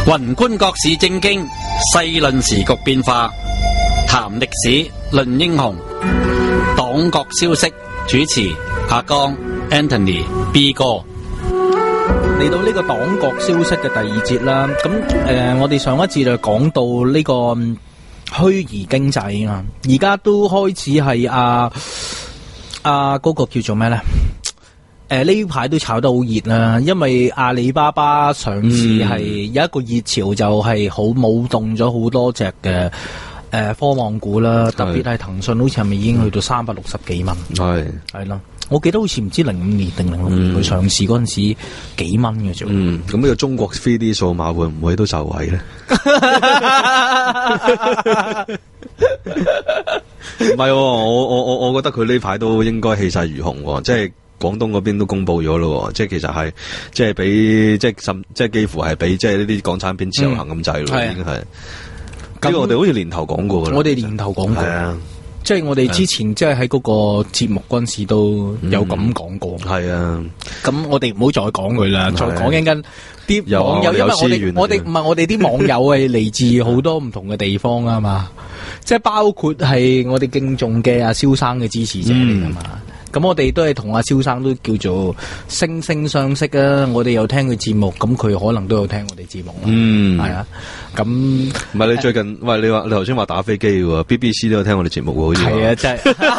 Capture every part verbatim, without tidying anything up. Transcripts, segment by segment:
宏觀國市政經，細論時局變化，談歷史，論英雄，黨國消息。主持阿江 Anthony B 哥。 嚟到呢個黨國消息嘅第二節啦，咁誒、呃，我哋上一節就講到呢個虛擬經濟啊，而家都開始係啊啊嗰、那個叫做咩咧？誒呢排都炒得好熱啦，因為阿里巴巴上市係有一個熱潮，就係好舞動咗好多隻嘅誒科網股啦，特別係騰訊，好似係咪已經去到三百六十幾蚊？係係啦。我記得好似唔知零五年定零六年佢上市嗰陣時幾蚊嘅啫。 嗯，咁呢個中國 三 D 數碼會唔會都受惠咧？唔係、哦，我我我我覺得佢呢排都應該氣勢如虹、哦，即係廣東嗰邊都公布咗咯，即係其實係即係比即係甚即係幾乎係比即係呢啲港產片自由行咁滯咯，已經係。呢個我哋好似年頭講過噶啦。 我哋年頭講過。係啊。即係我哋之前即係喺嗰個節目嗰陣時都有咁講過。係、嗯、啊，咁我哋唔好再講佢啦，再講緊緊啲網友，因為我哋我哋唔係我哋啲網友係嚟自好多唔同嘅地方啊嘛，即係包括係我哋敬重嘅阿蕭生嘅支持者嚟噶嘛。咁、嗯、我哋都係同阿蕭生都叫做惺惺相惜啊！我哋有聽佢節目，咁佢可能都有聽我哋節目。嗯，係啊。咁唔係你最近，喂、呃、你話你頭先話打飛機喎 ，B B C 都有聽我哋節目喎，好似係啊，真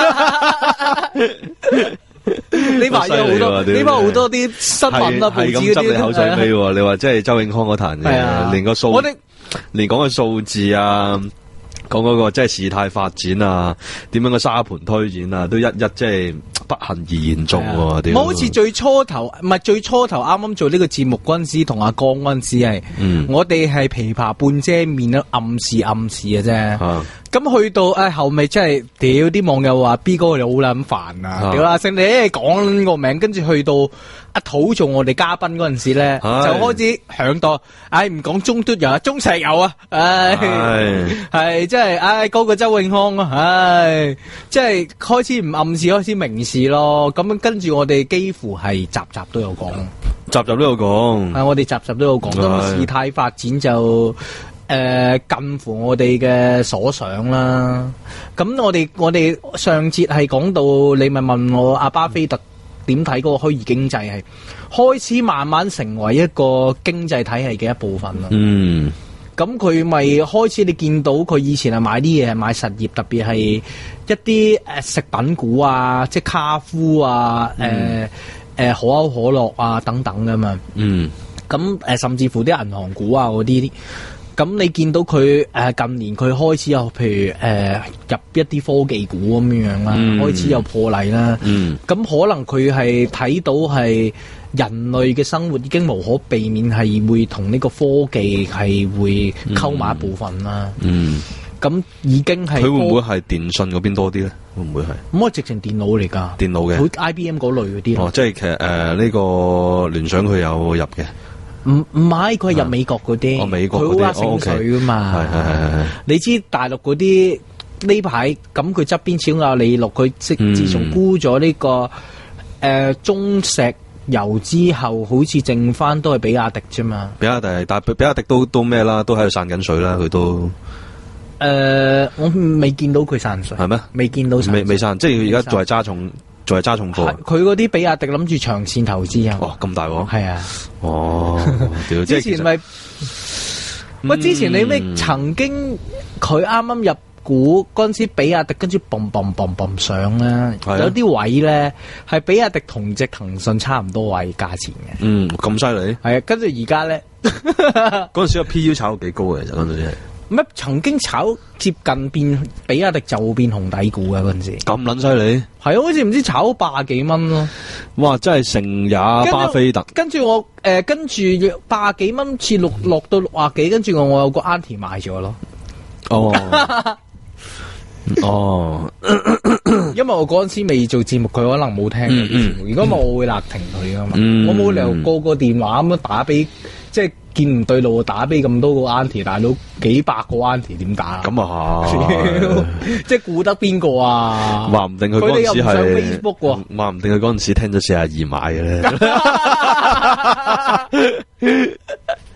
係呢排有好多，呢排好多啲新聞啊，報紙嗰啲係咁執你口水尾喎。你話即係周永康嗰壇嘅，連個數，我哋連講個數字啊。講嗰個即係事態發展啊，點樣個沙盤推演啊，都一一即係不幸而言中喎。 我好似最初頭唔係最初頭啱啱做呢個節目嗰陣時，同阿江嗰陣時係，嗯、我哋係琵琶半遮面都暗示暗示嘅啫。咁、啊、去到誒、哎、後尾真係屌啲網友話 B 哥你好撚煩啊，屌阿星你講個名，跟住去到阿土做我哋嘉賓嗰陣時咧，就開始響到，唉唔講中嘟油啊，中石油啊，唉係即係唉嗰個周永康啊，唉即係開始唔暗示，開始明示咯。咁跟住我哋幾乎係集集都有講， 集集都有講， 係我哋集集都有講。咁事態發展就誒、呃、近乎我哋嘅所想啦。咁我哋我哋上節係講到你咪問我阿巴菲特點睇嗰個虛擬經濟係開始慢慢成為一個經濟體系嘅一部分啦。嗯，咁佢咪開始你見到佢以前係買啲嘢係買實業，特別係一啲誒食品股啊，即係卡夫啊，誒、嗯、誒、呃、可口可樂啊等等噶嘛。嗯，咁誒、呃、甚至乎啲銀行股啊嗰啲。咁你見到佢誒、呃、近年佢開始有譬如誒、呃、入一啲科技股咁樣樣啦，嗯、開始有破例啦。咁、嗯、可能佢係睇到係人類嘅生活已經無可避免係會同呢個科技係會溝埋一部分啦。嗯，咁、嗯、已經係佢會唔會係電信嗰邊多啲咧？會唔會係？ 咁我直情電腦嚟㗎， 電腦嘅， 好 I B M 嗰類嗰啲。 哦，即係其實誒呢、呃這個聯想佢有入嘅。 唔唔係，佢係入美國嗰啲，佢好啱升水噶嘛。係係係係。你知大陸嗰啲呢排咁，佢側邊始終有利祿，佢即自從沽咗呢個誒、呃、中石油之後，好似剩翻都係比亞迪啫嘛。 比亞迪，但係比亞迪都都咩啦，都喺度散緊水啦，佢都。誒、 呃，我未見到佢散水。係咩？未見到散水。 未未散，即係佢而家仲係揸重。仲係揸重貨， 佢嗰啲比亞迪諗住長線投資啊！ 哇，咁大鑊！ 係啊， 哦， 之前咪，乜、嗯、之前你咩曾經佢啱啱入股嗰陣時，比亞迪跟住嘣嘣嘣嘣上啦，有啲位咧係比亞迪同隻騰訊差唔多位價錢嘅。 嗯，咁犀利。 係啊，跟住而家咧， 嗰陣時個 P U 炒到幾高嘅，其實嗰陣時係。 乜曾經炒接近變比亞迪就變紅底股啊！嗰陣時咁撚犀利， 係啊，好似唔知炒百幾蚊咯。 哇！真係成也巴菲特。 跟住我誒、呃，跟住百幾蚊次落落到六啊幾，跟住我我有個 auntie 買咗咯。哦，哦，因為我嗰陣時未做節目，佢可能冇聽嗰啲節目。如果唔係，我會勒停佢噶嘛。嗯、我冇理由個個電話咁樣打俾即係。見唔對路打俾咁多個 auntie 大佬，幾百個 auntie 點打？咁啊，即係顧得邊個啊？ 話唔定佢嗰陣時係 Facebook 喎， 話唔定佢嗰陣時聽咗四廿二買嘅咧。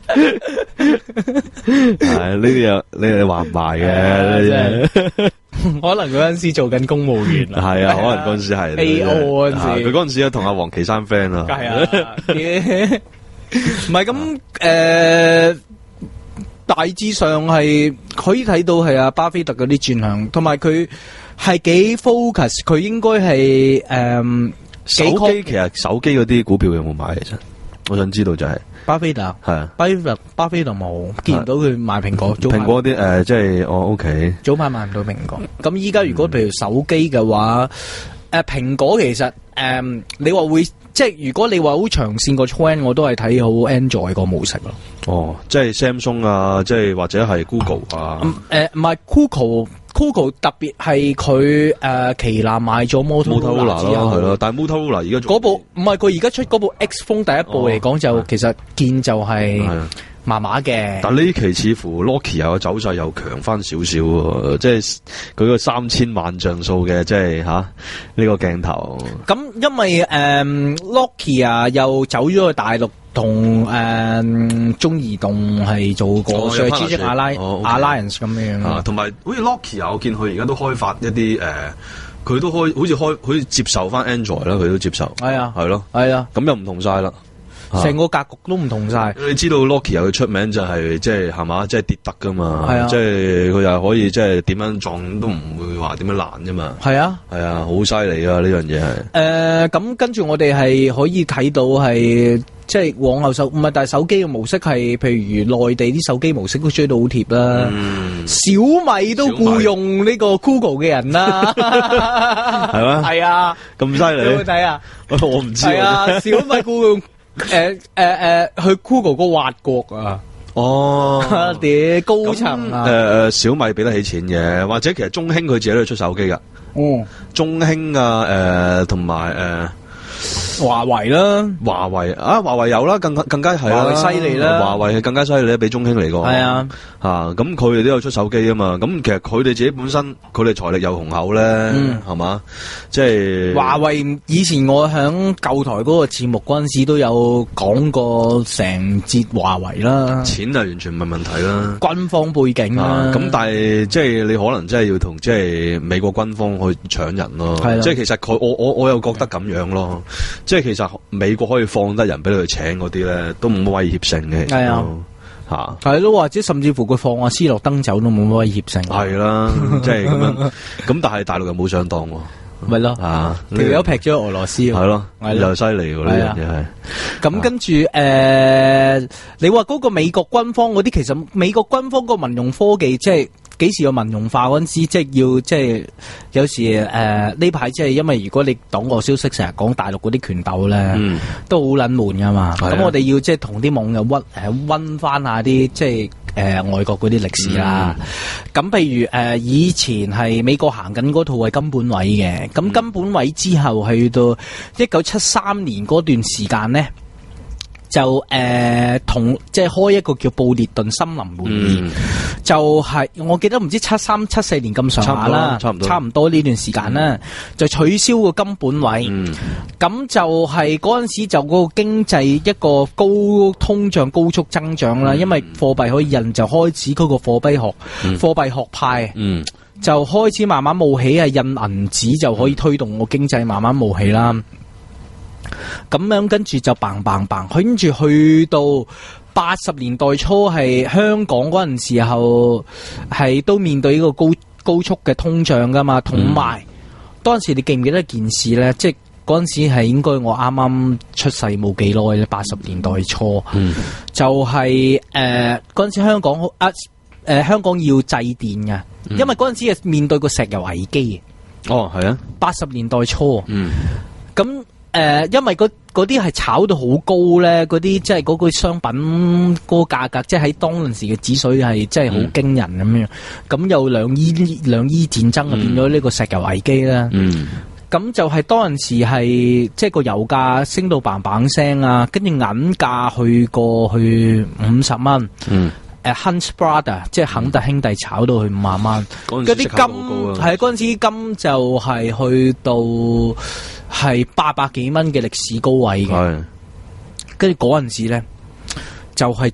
係呢啲又你哋話唔埋嘅呢啲。 可能嗰陣時做緊公務員啦， 係啊，可能嗰陣時係 A O 嗰陣時， 佢嗰陣時咧同阿黃岐山 friend 啊， 係啊，唔係咁誒，大致上係可以睇到係阿巴菲特嗰啲轉向，同埋佢係幾 focus，佢應該係誒手機其實手機嗰啲股票有冇買？其實我想知道就係、是。 巴菲特係啊， 巴菲特巴菲特冇見唔到佢賣蘋果， 蘋果啲誒，即係我 OK， 早排賣唔到蘋果。咁依家如果譬如手機嘅話，誒蘋果其實誒、呃、你話會即係如果你話好長線個 trend，我都係睇好 Android 個模式咯。 哦，即係 Samsung 啊，即係或者係 Google 啊。 誒唔係 Google，Google 特別係佢誒旗艦買咗 Motorola 之後係咯，但係 Motorola 而家嗰部唔係佢而家出嗰部 X Phone 第一部嚟講就其實見就係麻麻嘅。 但呢期似乎 Nokia 嘅走勢又強翻少少喎，即係佢個三千萬像素嘅，即係吓呢個鏡頭。 咁因為誒 Nokia 又走咗去大陸。同誒、呃、中移動係做過 strategic alliance 咁樣啊，同埋好似 Nokia 我見佢而家都開發一啲誒，佢、呃、都開好似開好似接受翻 Android 啦，佢都接受。係啊，係咯，係啊，咁又唔同晒啦。 成個格局都唔同晒。 你知道 Nokia 佢出名就係即係係嘛，即係跌得噶嘛， 係啊， 即係佢又可以即係點樣撞都唔會話點樣爛啫嘛。係啊，係啊，好犀利啊！呢樣嘢係。誒，咁跟住我哋係可以睇到係即係往後手唔係，但係手機嘅模式係，譬如內地啲手機模式都追到好貼啦。嗯，小米都僱用呢個 Google 嘅人啦， 係咩？係啊，咁犀利。 有冇睇啊？ 我唔知。 係啊，小米僱用。誒誒誒，去 Google 個挖角啊！ 哦， 啲高層啊！ 誒誒、呃，小米俾得起錢嘅，或者其實中興佢自己都出手機噶。 嗯， 中興啊，誒同埋誒。 華為啦， 華為啊，華為有啦，更更加係啦， 華為犀利啦， 華為係更加犀利咧，比中興嚟講。係啊，吓咁佢哋都有出手機啊嘛，咁其實佢哋自己本身佢哋財力又雄厚咧，係、嗯、嘛，即係華為以前我響舊台嗰個節目嗰陣時都有講過成節華為啦， 錢就完全唔係問題啦， 軍方背景啦， 咁、啊、但係即係你可能真係要同即係美國軍方去搶人咯，即係其實佢我我我又覺得咁樣咯。即係其實美國可以放得人俾佢請嗰啲咧，都冇乜威脅性嘅。係啊，吓係咯，或者甚至乎佢放阿斯諾登走都冇乜威脅性。 係啦，即係咁樣。咁但係大陸又冇上當喎， 咪咯啊， 條友劈咗俄羅斯。係咯， 又犀利喎呢樣嘢係。 咁跟住誒，你話嗰個美國軍方嗰啲，其實美國軍方個民用科技即係。幾時有民用化嗰陣時，即係要即係有時誒呢排即係因為如果你黨個消息成日講大陸嗰啲拳鬥咧，嗯、都好撚悶噶嘛。咁、啊、我哋要即係同啲網友溫誒溫翻下啲即係誒、呃、外國嗰啲歷史啦。咁、嗯、譬如誒、呃、以前係美國行緊嗰套係金本位嘅，咁、嗯、金本位之後去到一九七三年嗰段時間咧。就誒同、呃、即係開一個叫布列頓森林會議，嗯、就係、是、我記得唔知七三七四年咁上下啦，差唔多差唔多呢段時間啦，嗯、就取消個金本位，咁、嗯、就係嗰陣時就嗰個經濟一個高通脹高速增長啦，嗯、因為貨幣可以印，就開始嗰個貨幣學、嗯、貨幣學派。嗯就開始慢慢冒起，係印銀紙就可以推動個經濟慢慢冒起啦。咁樣跟住就嘭嘭嘭，跟住去到八十年代初係香港嗰陣時候，係都面對呢個高高速嘅通脹噶嘛。同埋當時你記唔記得一件事咧？即係嗰陣時係應該我啱啱出世冇幾耐咧，八十年代初，嗯、就係誒嗰陣時香港啊誒、呃、香港要制電嘅，因為嗰陣時係面對個石油危機。 哦，係啊，八十年代初， 嗯， 咁。誒、呃，因為嗰嗰啲係炒到好高咧，嗰啲即係嗰個商品嗰個價格，即係喺當陣時嘅指水係真係好驚人咁樣。咁、嗯、有兩伊兩伊戰爭啊，變咗呢個石油危機啦。嗯，咁就係當陣時係即係個油價升到嘭嘭聲啊，跟住銀價去過去五十蚊。嗯。誒 Hunt Brother 即係肯特兄弟炒到去五萬蚊，嗰啲金係嗰陣時金就係去到係八百幾蚊嘅歷史高位嘅，跟住嗰陣時咧就係、是、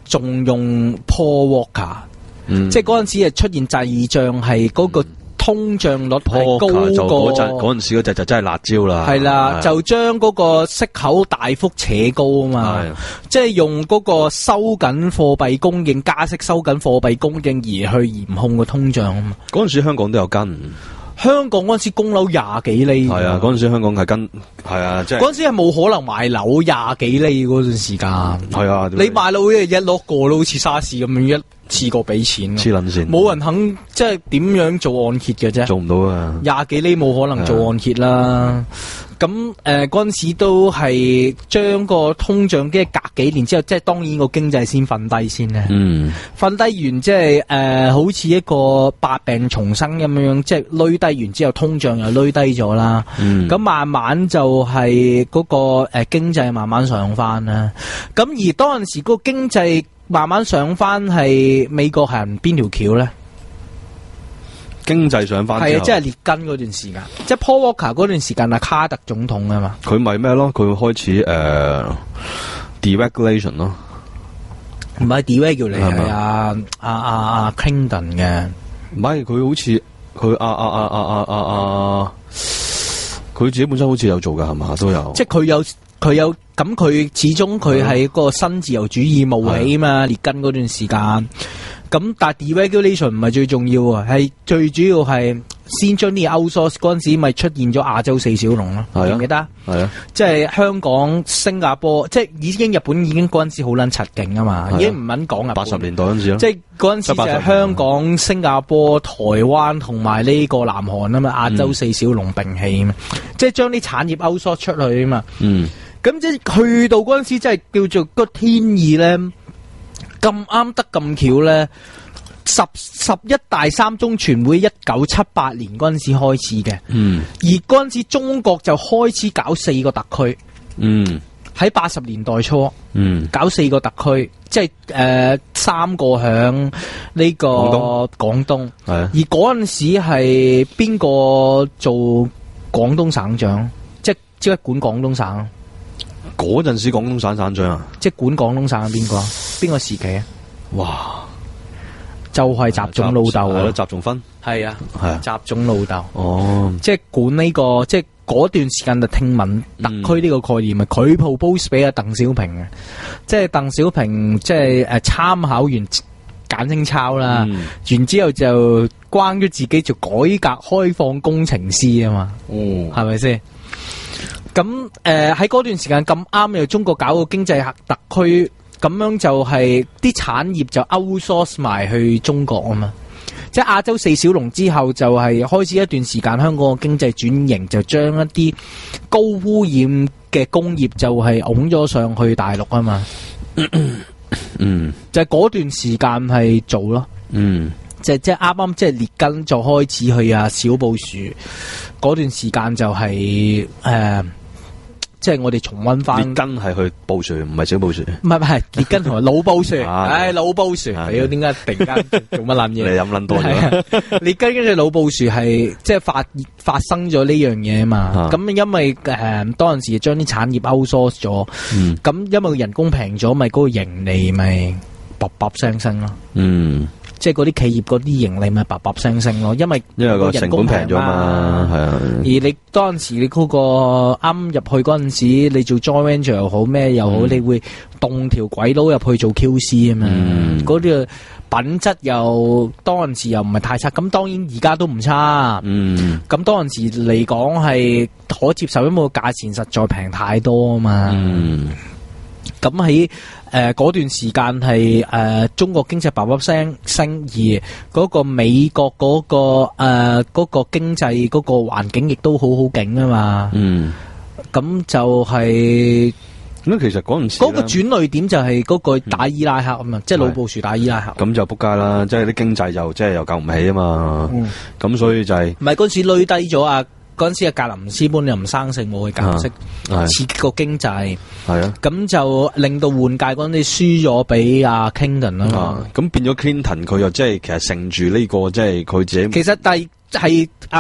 仲用 Paul Walker， 嗯， 即係嗰陣時係出現滯脹，係嗰個通脹率係高就嗰過陣嗰陣時嗰隻就真係辣椒啦， 係啦，就將嗰個息口大幅扯高啊嘛，即係用嗰個收緊貨幣供應、加息收緊貨幣供應而去嚴控個通脹啊嘛。 嗰陣時香港都有跟。 香港嗰陣時供樓廿幾厘， 係啊，嗰陣時香港係跟，係啊，即係嗰陣時係冇可能買樓廿幾厘嗰段時間。 係啊， 你買樓一一落過都好似沙士咁樣一次過俾錢， 黐撚線， 冇人肯即係點樣做按揭嘅啫， 做唔到啊！ 廿幾厘冇可能做按揭啦。咁誒嗰陣時都係將個通脹即係隔幾年之後，即係當然個經濟先瞓低先咧。 嗯， 瞓低完即係誒，好似一個百病重生咁樣，即係累低完之後，通脹又累低咗啦。咁、嗯、慢慢就係嗰、嗰個誒、呃、經濟慢慢上翻啦。咁而當陣時個經濟慢慢上翻，係美國行邊條橋咧？ 經濟上翻係啊，即係列根嗰段時間，即係 Paul Walker 嗰段時間係卡特總統啊嘛。 佢咪咩咯？佢開始誒、呃、deregulation 咯， 唔係 deregulation 係啊啊啊啊 Clinton 嘅， 唔係佢好似佢啊啊啊啊啊啊啊，佢自己本身好似有做噶係嘛，都有。 即係佢有佢有咁，佢始終佢係個新自由主義冒起啊嘛，列根嗰段時間。咁但係 deregulation 唔係最重要啊，係最主要係先將啲 outsource 嗰陣時咪出現咗亞洲四小龍咯，記唔記得？係啊，即係香港、新加坡，即係已經日本已經嗰陣時好撚柒勁啊嘛，已經唔撚講啊。 八十年代嗰陣時咯， 即係嗰陣時就係香港、新加坡、台灣同埋呢個南韓啊嘛，亞洲四小龍並起啊嘛，嗯、即係將啲產業 outsource 出去啊嘛。嗯，咁即係去到嗰陣時，即係叫做個天意咧。咁啱得咁巧咧，十十一大三中全會一九七八年嗰陣時開始嘅，嗯，而嗰陣時中國就開始搞四個特區，嗯，喺八十年代初，嗯，搞四個特區，即係誒、呃、三個響呢個廣東，係啊，而嗰陣時係邊個做廣東省長，即係即係管廣東省。 嗰陣時廣東省省長啊， 即係管廣東省係邊個？邊個時期啊？ 哇！ 就係習總老豆啊！ 習仲勳係啊， 係啊， 習總老豆。 哦， 即係管呢、這個，即係嗰段時間就聽聞特區呢個概念，咪佢 propose 俾阿鄧小平嘅，即係鄧小平即係誒參考完簡稱抄啦，嗯、然之後就關於自己做改革開放工程師啊嘛，嗯，係咪先？咁誒喺嗰段時間咁啱，又中國搞個經濟特區，咁樣就係啲產業就 outsource 埋去中國啊嘛。即係亞洲四小龍之後，就係開始一段時間香港嘅經濟轉型，就將一啲高污染嘅工業就係拱咗上去大陸啊嘛。嗯，就係嗰段時間係做咯。嗯，就係即係啱啱即係列根就開始去啊小布殊嗰段時間就係、是、誒。呃即係我哋重溫翻， 列根係去布殊，唔係小布殊。 唔係唔係，列根同埋老布殊。唉，老布殊，你點解突然間做乜撚嘢？ 你飲撚多咗。 列根跟住老布殊係即係發發生咗呢樣嘢啊嘛。咁因為誒當陣時將啲產業 outsource 咗，咁因為人工平咗，咪嗰個盈利咪卜卜聲升咯。嗯。即係嗰啲企業嗰啲盈利咪叭叭聲升咯，因為因為個成本平咗嘛，係啊。 而你當陣時你嗰個啱入去嗰陣時，你做 joint venture 又好咩又好，嗯、你會動條鬼佬入去做 Q C 啊嘛。嗰啲、嗯、品質又當陣時又唔係太差，咁當然而家都唔差。嗯，咁當陣時嚟講係可接受，因為個價錢實在平太多啊嘛。嗯。咁喺誒嗰段時間係誒、呃、中國經濟叭叭聲升，而嗰個美國嗰、嗰個誒嗰、呃嗰個經濟嗰個環境亦都好好勁啊嘛。嗯，咁就係、是、 咁其實嗰陣時嗰個轉捩點就係嗰個打伊拉克啊嘛，嗯、即係老布殊打伊拉克。 咁就仆街啦，即係啲經濟又即係又救唔起啊嘛。咁、嗯、所以就係唔係嗰陣時累低咗啊？嗰陣時啊，格林斯潘又唔生性，冇去減息，啊、刺激個經濟。係啊，咁就令到換屆嗰陣時輸咗俾阿 Clinton 啊嘛。 咁、啊、變咗 Clinton 佢又即係其實乘住呢、這個即係佢自己。 其實第係阿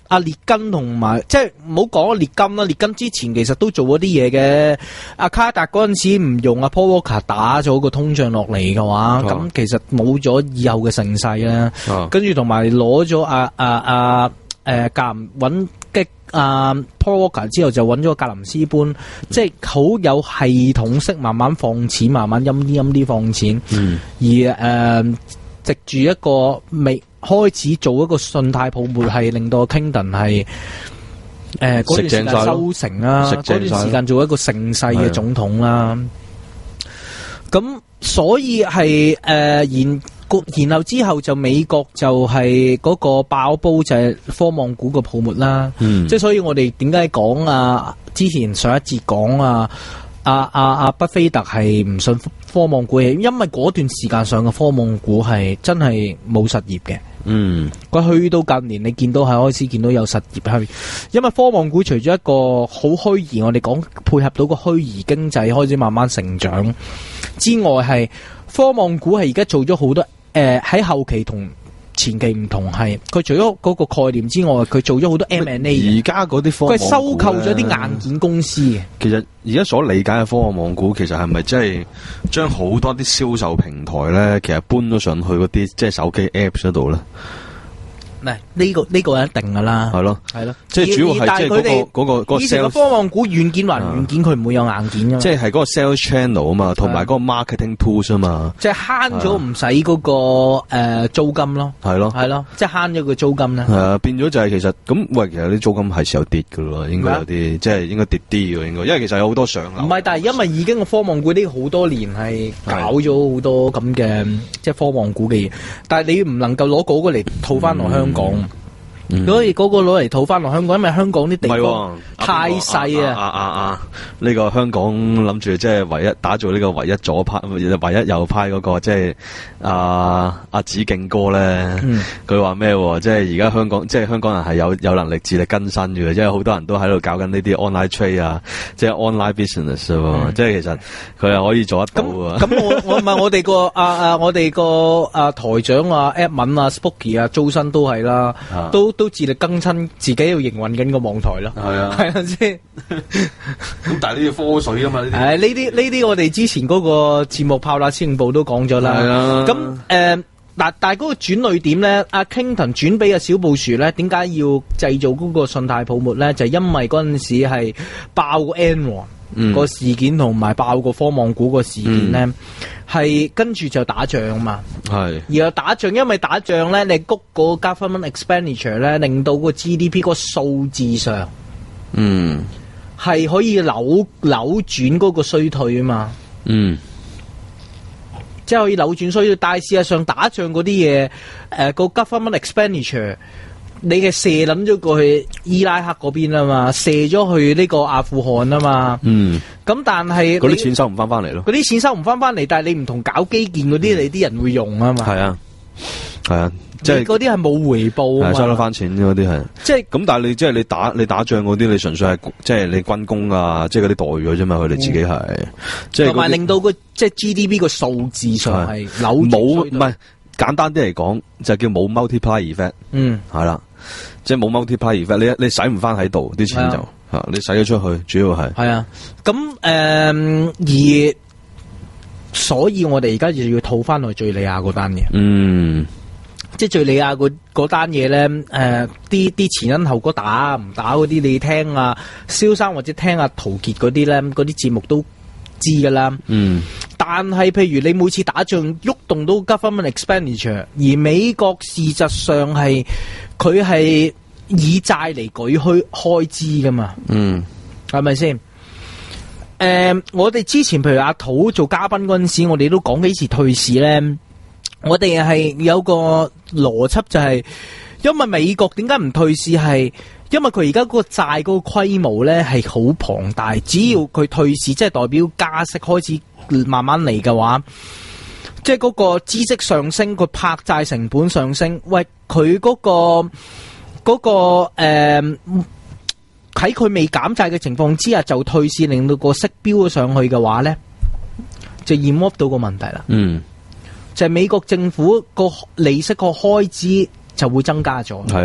阿列根同埋，即係唔好講列根啦，列根之前其實都做咗啲嘢嘅。阿卡達嗰陣時唔用阿 Paul Volcker 打咗個通脹落嚟嘅話，咁、哦、其實冇咗以後嘅盛世啦。哦、跟住同埋攞咗阿阿阿誒格林揾擊阿 Paul Volcker 之後，就揾咗格林斯潘，嗯、即係好有系統式慢慢放錢，慢慢陰啲陰啲放錢。嗯、而誒、呃、藉住一個未開始做一個信貸泡沫，係令到 Clinton 係誒嗰段時間收成啦，嗰段時間做一個盛世嘅總統啦。咁所以係誒、呃、然然後之後就美國就係嗰個爆煲就係科網股個泡沫啦。嗯、即係所以我哋點解講啊？之前上一節講啊。阿阿阿巴菲特係唔信科網股嘅，因為嗰段時間上嘅科網股係真係冇實業嘅。嗯，佢去到近年，你見到係開始見到有實業去，因為科網股除咗一個好虛擬，我哋講配合到個虛擬經濟開始慢慢成長之外，係科網股係而家做咗好多誒喺、呃、後期同前期唔同，係佢除咗嗰個概念之外，佢做咗好多 M and A。而家嗰啲科網股，佢係收購咗啲硬件公司嘅。其實而家所理解嘅科網股，其實係咪真係將好多啲銷售平台咧，其實搬咗上去嗰啲即係手機 Apps 嗰度咧？嗱，呢個呢個一定噶啦，係咯，係咯，即係主要係即係嗰個嗰個嗰個 sales。以前嘅科網股軟件還軟件，佢唔會有硬件噶嘛。即係係嗰個 sales channel 啊嘛，同埋嗰個 marketing tools 啊嘛。即係慳咗唔使嗰個誒租金咯，係咯，係咯，即係慳咗個租金咧。係啊，變咗就係其實咁喂，其實啲租金係時候跌噶咯，應該有啲即係應該跌啲嘅應該，因為其實有好多上流。唔係，但係因為已經個科網股呢好多年係搞咗好多咁嘅即係科網股嘅嘢，但係你唔能夠攞嗰個嚟套翻落香港。講，所以嗰個攞嚟套翻落香港，因為香港啲地方太細啊！啊啊啊！呢個香港諗住即係唯一打造呢個唯一左派、唯一右派嗰個，即係阿阿子敬哥咧。佢話咩？即係而家香港，即係香港人係有有能力自力更生嘅，即係好多人都喺度搞緊呢啲 online trade 啊，即係 online business 啊。即係其實佢係可以做得到啊。咁我我唔係我哋個啊啊我哋個啊台長啊 Edmond 啊 Spooky 啊周身都係啦，都。都自力更生，自己要營運緊個網台咯。係啊，係咪先？咁但係呢啲科水啊嘛，呢啲。係呢啲呢啲，我哋之前嗰個節目《炮打千部》都講咗啦。係啊。咁誒，嗱，但係嗰個轉捩點咧，阿 Clinton 轉俾阿小布殊咧，點解要製造嗰個信貸泡沫咧？就係、因為嗰陣時係爆個 Enron 個事件，同埋爆個科網股個事件咧。嗯係跟住就打仗啊嘛，係，然後打仗，因為打仗咧，你谷個 government expenditure 咧，令到個 G D P 個數字上，嗯，係可以扭扭轉嗰個衰退啊嘛，嗯，即係可以扭轉衰退，但係事實上打仗嗰啲嘢，誒、呃、個 government expenditure。你嘅射捻咗過去伊拉克嗰邊啊嘛，射咗去呢個阿富汗啊嘛，嗯，咁但係嗰啲錢收唔翻翻嚟咯，嗰啲錢收唔翻翻嚟，但係你唔同搞基建嗰啲，嗯、你啲人會用啊嘛，係啊，係啊，即係嗰啲係冇回報啊嘛，收得翻錢嗰啲係，即係咁，但係你即係你打你打仗嗰啲，你純粹係即係你軍工啊，即係嗰啲待遇啫嘛，佢哋自己係，嗯、即係同埋令到個即係 G D P 個數字上係扭冇唔係簡單啲嚟講就叫冇 multiply effect，嗯，係啦。即係冇 multiply effect，你你使唔翻喺度啲錢就吓，啊、你使咗出去，主要係係啊。咁誒、呃，而所以我哋而家就要套翻去敘利亞嗰單嘢。嗯，即係敘利亞嗰嗰單嘢咧，誒、呃，啲啲前因後果打唔打嗰啲，你聽啊，蕭生或者聽阿陶傑嗰啲咧，嗰啲節目都知噶啦。嗯。但係，譬如你每次打仗喐動到 government expenditure， 而美國事實上係佢係以債嚟舉開開支噶嘛？嗯，係咪先？誒、呃，我哋之前譬如阿土做嘉賓嗰陣時，我哋都講幾次退市咧。我哋係有個邏輯就係、是，因為美國點解唔退市係？因為佢而家嗰個債嗰個規模咧係好龐大，只要佢退市，即係代表加息開始慢慢嚟嘅話，即係嗰個孳息上升，佢拍債成本上升，喂，佢嗰、嗰個嗰、嗰個誒喺佢未減債嘅情況之下就退市，令到個息飆咗上去嘅話咧，就驗屋到個問題啦。嗯，就係美國政府個利息個開支就會增加咗。係啊。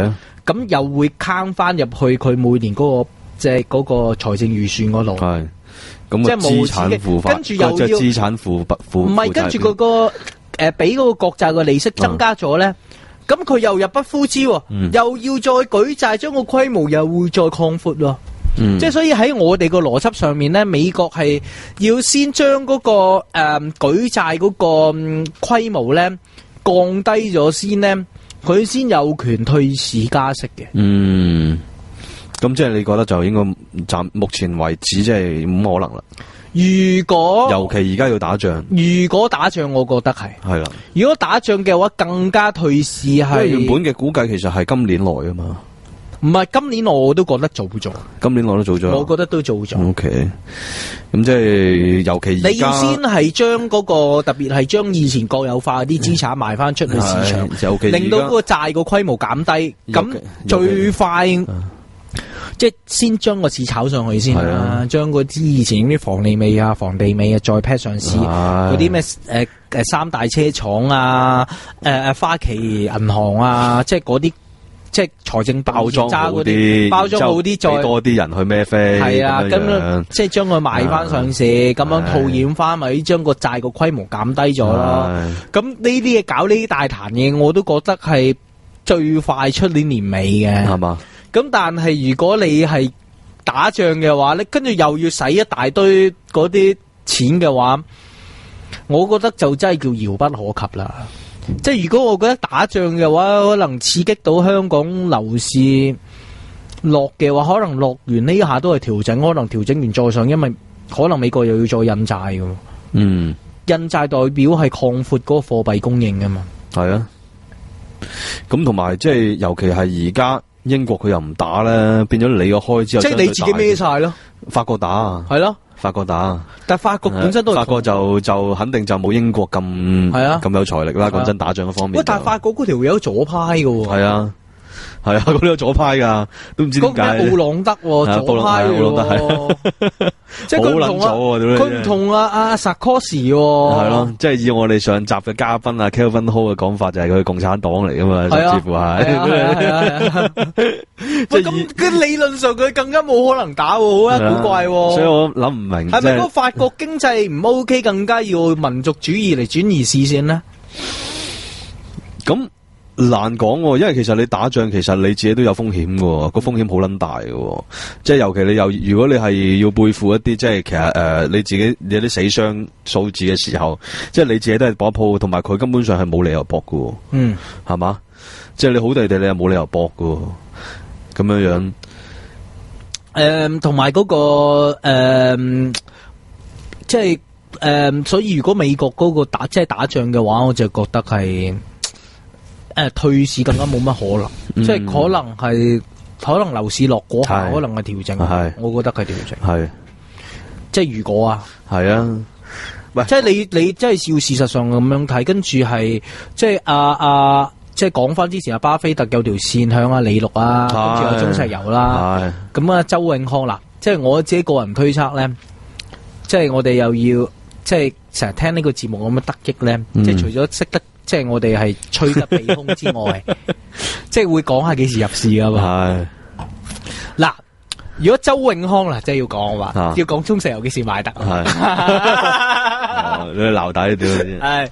咁又會慳翻入去佢每年嗰、個即係嗰個財政預算嗰度。 係咁啊， 即係無資產負法， 跟住又要即係資產負不負唔係跟住嗰個誒俾嗰個國債嘅利息增加咗咧，咁佢、又入不敷支喎， 嗯又要再舉債，將個規模又會再擴闊喎。 嗯即係所以喺我哋個邏輯上面咧，美國係要先將嗰、個誒、嗯、舉債嗰個嗯規模咧降低咗先咧，佢先有權退市加息嘅。 嗯，咁即係你覺得就應該暫目前為止即係冇可能啦。 如果尤其而家要打仗， 如果打仗，我覺得係。 係啦， 如果打仗嘅話，更加退市因為係。 原本嘅估計其實係今年內啊嘛， 唔係今年我都覺得做咗， 今年內都做咗。 我覺得都做咗。 O K， 咁即係尤其而你要先家係將嗰個特別係將以前國有化啲資產賣翻出去市場， 係尤其而家令到嗰個債個規模減低，咁尤其最快即係先將個市炒上去先啦係啊， 將嗰啲以前啲房利美啊、房地美啊再 pat 上市， 係嗰啲咩誒誒三大車廠啊、誒誒花旗銀行啊，即係嗰啲即係財政包裝好嗰啲， 包裝好啲，再俾多啲人去孭飛， 係啊，咁咁樣樣即係將佢賣翻上市，咁樣套現翻，咪將個債個規模減低咗咯。 係咁呢啲嘢搞呢啲大壇嘢，我都覺得係最快出年年尾嘅。 係嘛？ 咁但係如果你係打仗嘅話咧，跟住又要使一大堆嗰啲錢嘅話，我覺得就真係叫遙不可及啦。即係如果我覺得打仗嘅話，可能刺激到香港樓市落嘅話，可能落完呢下都係調整，可能調整完再上，因為可能美國又要再印債噶。 嗯， 印債代表係擴闊嗰個貨幣供應噶嘛。 係啊。咁同埋即係尤其係而家英國佢又唔打咧，變咗你個開支又即係你自己孭晒咯。 法國打啊， 係咯。 法國打， 但法國本身都係法國就就肯定就冇英國咁係啊咁有財力啦。 係啊講真，打仗嗰方面就。 喂，但係法國嗰條友左派嘅喎。 係啊，係啊，嗰啲有左派噶，都唔知點嗰個咩解。 布朗德喎， 係啊左派嘅布朗德喎，即係佢唔同啊， 好撚左喎屌你佢唔同啊阿 Sarkozy 喎， 係咯，即係以我哋上集嘅嘉賓啊 Kelvin Ho 嘅講法，就係佢共產黨嚟噶嘛， 係啊甚至乎係啊係啊係啊係啊喂，咁佢理論上佢更加冇可能打喎，好啊古怪喎， 所以我諗唔明， 係咪嗰個即係法國經濟唔 OK，更加要民族主義嚟轉移視線呢？ 咁難講喎，因為其實你打仗，其實你自己都有風險嘅，個風險好撚大嘅，即係尤其你又如果你係要背負一啲即係其實誒、呃、你自己有啲死傷數字嘅時候，即係你自己都係搏一鋪，同埋佢根本上係冇理由搏嘅， 嗯， 係嘛？即係你好地地你又冇理由搏嘅，咁樣樣。 誒，同埋嗰個誒，即係誒，所以如果美國嗰個打即係打仗嘅話，我就覺得係。誒，退市更加冇乜可能， 嗯即係可能係可能樓市落嗰下， 係可能係調整， 係我覺得係調整。 係即係如果啊， 係啊，喂， 即係你你即係要事實上咁樣睇，跟住係即係啊啊，即係講翻之前阿巴菲特有條線向阿李錄啊，跟住有中石油啦， 係咁啊周永康嗱，即係我自己個人推測咧，即係我哋又要即係成日聽呢個節目咁樣得益咧， 嗯即係除咗識得。即係我哋係吹得鼻空之外，即係會講下幾時入市噶嘛。 係嗱，如果周永康啦，即係要講話， 啊要講中石油幾時買得？ 係，你鬧底屌你先。 係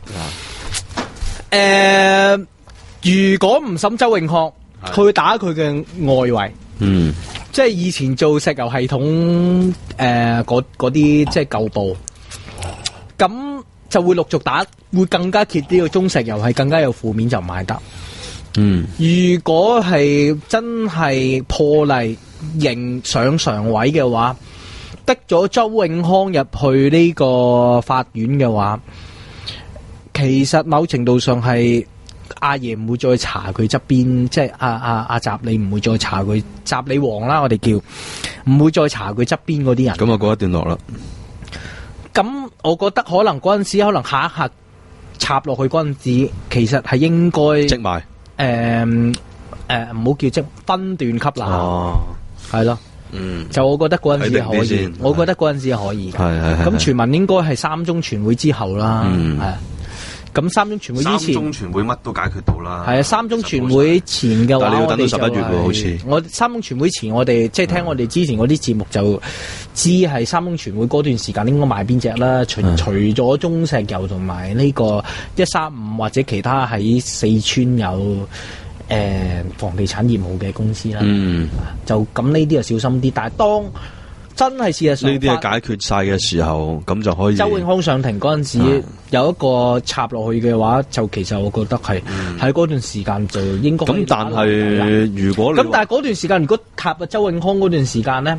誒，如果唔審周永康，佢會打佢嘅外圍。 嗯， 即係以前做石油系統誒，嗰嗰啲即係舊部，咁就會陸續打。會更加揭呢個中石油係更加有負面就唔買得。 嗯， 如果係真係破例迎上常委嘅話，逼咗周永康入去呢個法院嘅話，其實某程度上係阿爺唔會再查佢側邊，即係阿阿阿習你唔會再查佢習你王啦，我哋叫唔會再查佢側邊嗰啲人。 咁啊，過一段落啦。 咁我覺得可能嗰陣時，可能下一刻。插落去嗰陣時，其實係應該積埋， 誒誒，唔好叫積分段吸納， 哦， 係咯， 嗯， 就我覺得嗰陣時可以睇定啲先， 我覺得嗰陣時可以嘅， 係係係咁傳聞應該係三中全會之後啦， 嗯係， 咁三中全會之三前中全會乜都解決到啦。 係啊，三中全會前嘅話， 但係你要等到十一月喎， 我哋就係好似我三中全會前，我哋即係聽我哋之前嗰啲節目就知係三中全會嗰段時間應該買邊隻啦。除嗯除咗中石油同埋呢個一三五或者其他喺四川有誒、呃、房地產業務嘅公司啦， 嗯， 就咁呢啲就小心啲。但係當真係事實上呢啲係解決晒嘅時候，咁就可以。 周永康上庭嗰陣時， 嗯有一個插落去嘅話，就其實我覺得係喺嗰段時間就應該可以咁，但打落去啦係如果你咁但係嗰段時間，如果塔啊周永康嗰段時間咧，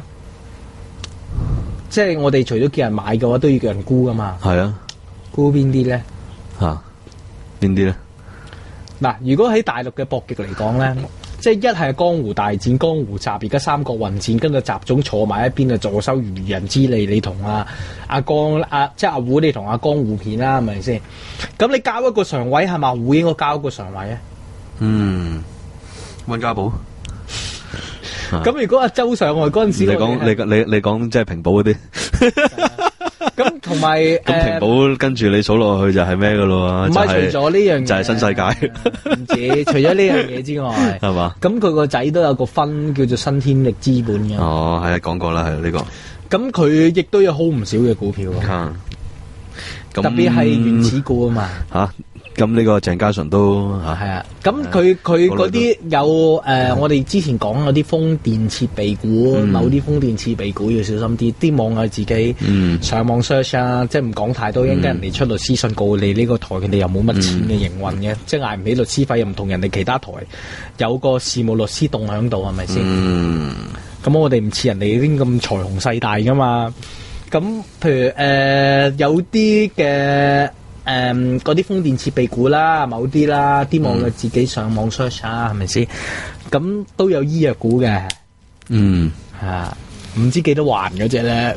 即係我哋除咗叫人買嘅話，都要叫人沽噶嘛。 係啊沽邊啲咧？ 吓邊啲咧？ 嗱，如果喺大陸嘅搏擊嚟講咧，即係一係江湖大戰、江湖集，而家三國混戰，跟住習總坐埋一邊啊，坐收漁人之利。你同阿阿江阿即係阿胡，你同阿江互片啦，係咪先？咁你交一個常委係嘛？胡應該交一個常委啊。 嗯，溫家寶。 咁如果阿周上外嗰陣時， 你講你你你講即係平保嗰啲。 咁同埋咁平保跟住你數落去就係咩噶咯？ 唔係除咗呢樣嘢， 就係新世界。 唔止，除咗呢樣嘢之外， 係嘛？ 咁佢個仔都有個分叫做新天力資本嘅。 哦，係啊，講過啦，係呢個。 咁佢亦都有 hold 唔少嘅股票啊， 啊咁特別係原始股啊嘛。 吓，咁呢個鄭家純都吓係啊，咁佢佢嗰啲有誒，我哋之前講嗰啲風電設備股， 嗯某啲風電設備股要小心啲，啲網友自己嗯上網 search 啊，即係唔講太多，應該人哋出律師信告你呢個台，佢哋又冇乜錢嘅營運嘅，即係捱唔起律師費，又唔同人哋其他台有個事務律師棟喺度，係咪先？ 嗯咁我哋唔似人哋啲咁財雄勢大噶嘛。咁譬如誒、呃、有啲嘅誒嗰啲風電設備股啦，某啲啦，啲網友自己上網 search 啊，係咪先？咁都有醫藥股嘅， 嗯啊，唔知幾多環嗰只咧，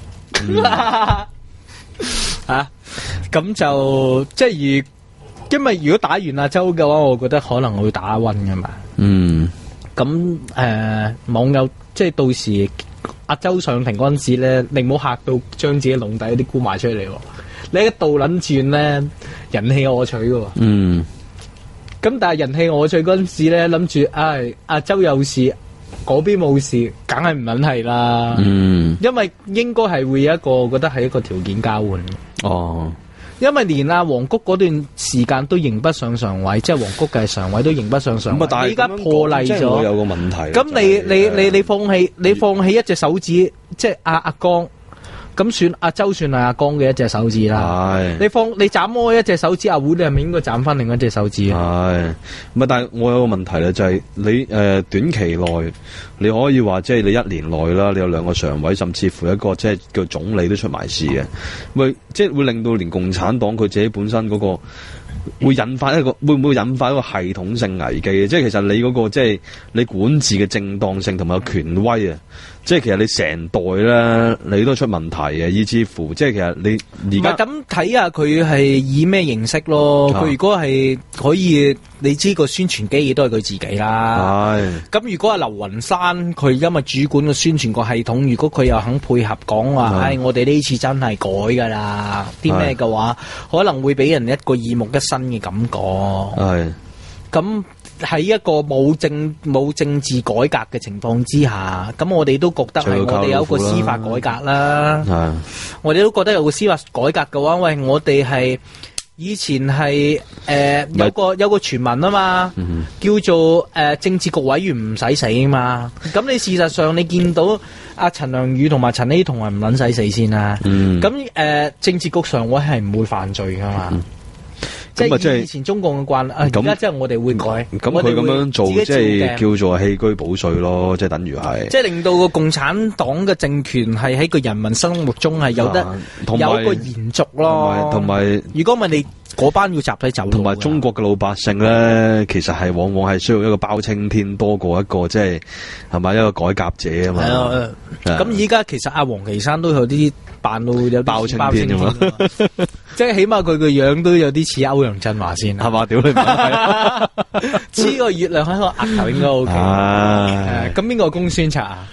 啊，咁就即係如，因為如果打完亞洲嘅話，我覺得可能會打暈噶嘛。 嗯咁誒、呃、網友即係到時阿周上庭嗰陣時咧，你唔好嚇到將自己籠底嗰啲沽賣出嚟喎。你一倒撚轉咧，人氣我取嘅喎。 嗯咁但係人氣我取嗰陣時咧，諗住唉阿周有事，嗰邊冇事，梗係唔撚係啦。 嗯因為應該係會有一個，我覺得係一個條件交換。 哦因為連阿黃谷嗰段時間都迎不上常委，即係黃谷嘅常委都迎不上常委。 咁啊，但係你而家咁樣破例講即係我咗。 有個問題。 咁你就係你你你放棄你放棄一隻手指，即係阿阿江，咁算阿周算係阿江嘅一隻手指啦。 係你放你斬開一隻手指，阿胡你係咪應該斬翻另一隻手指啊？ 係，唔係，但係我有個問題咧，就係你誒短期內你可以話即係你一年內啦，你有兩個常委，甚至乎一個即係叫總理都出埋事嘅，會即係會令到連共產黨佢自己本身嗰個會引發一個會唔會引發一個系統性危機嘅？即係其實你嗰個即係你管治嘅正當性同埋個權威啊！即係其實你成代咧，你都出問題嘅，以至乎即係其實你唔係而家咁睇下佢係以咩形式咯？ 啊佢如果係可以，你知個宣傳機亦都係佢自己啦。 係咁如果係劉雲山，佢因為主管個宣傳個系統，如果佢又肯配合講話， 係唉，我哋呢次真係改㗎啦，啲咩嘅話，可能會俾人一個耳目一新嘅感覺。 係咁喺一個冇政冇政治改革嘅情況之下，咁我哋都覺得係我哋有個司法改革啦。 係我哋都覺得有個司法改革嘅話，喂，我哋係以前係誒、呃、有個有個傳聞啊嘛， 嗯叫做誒、呃、政治局委員唔使死啊嘛。咁你事實上你見到阿陳良宇同埋陳希同係唔撚使死先啦。 嗯咁誒、呃、政治局常委係唔會犯罪噶嘛。即咁啊即係係以前中共嘅慣例，啊而咁家即係我哋會改。 咁佢咁樣做，即我哋會自己照係鏡叫做棄車保帥咯，即係等於係。 即係令到個共產黨嘅政權係喺個人民生活中係有得啊同埋有一個延續咯。 同埋同埋如果唔係你嗰班要集體走， 同埋中國嘅老百姓咧，其實係往往係需要一個包青天多過一個即係係咪一個改革者啊嘛。 係啊。 係啊咁而家其實阿黃岐山都有啲扮到有啲包青天咁嘛包青天啊嘛即係起碼佢個樣都有啲似歐陽震華先係嘛？屌你唔係黐個月亮喺個額頭應該 O K。 唉誒咁邊個公孫策啊？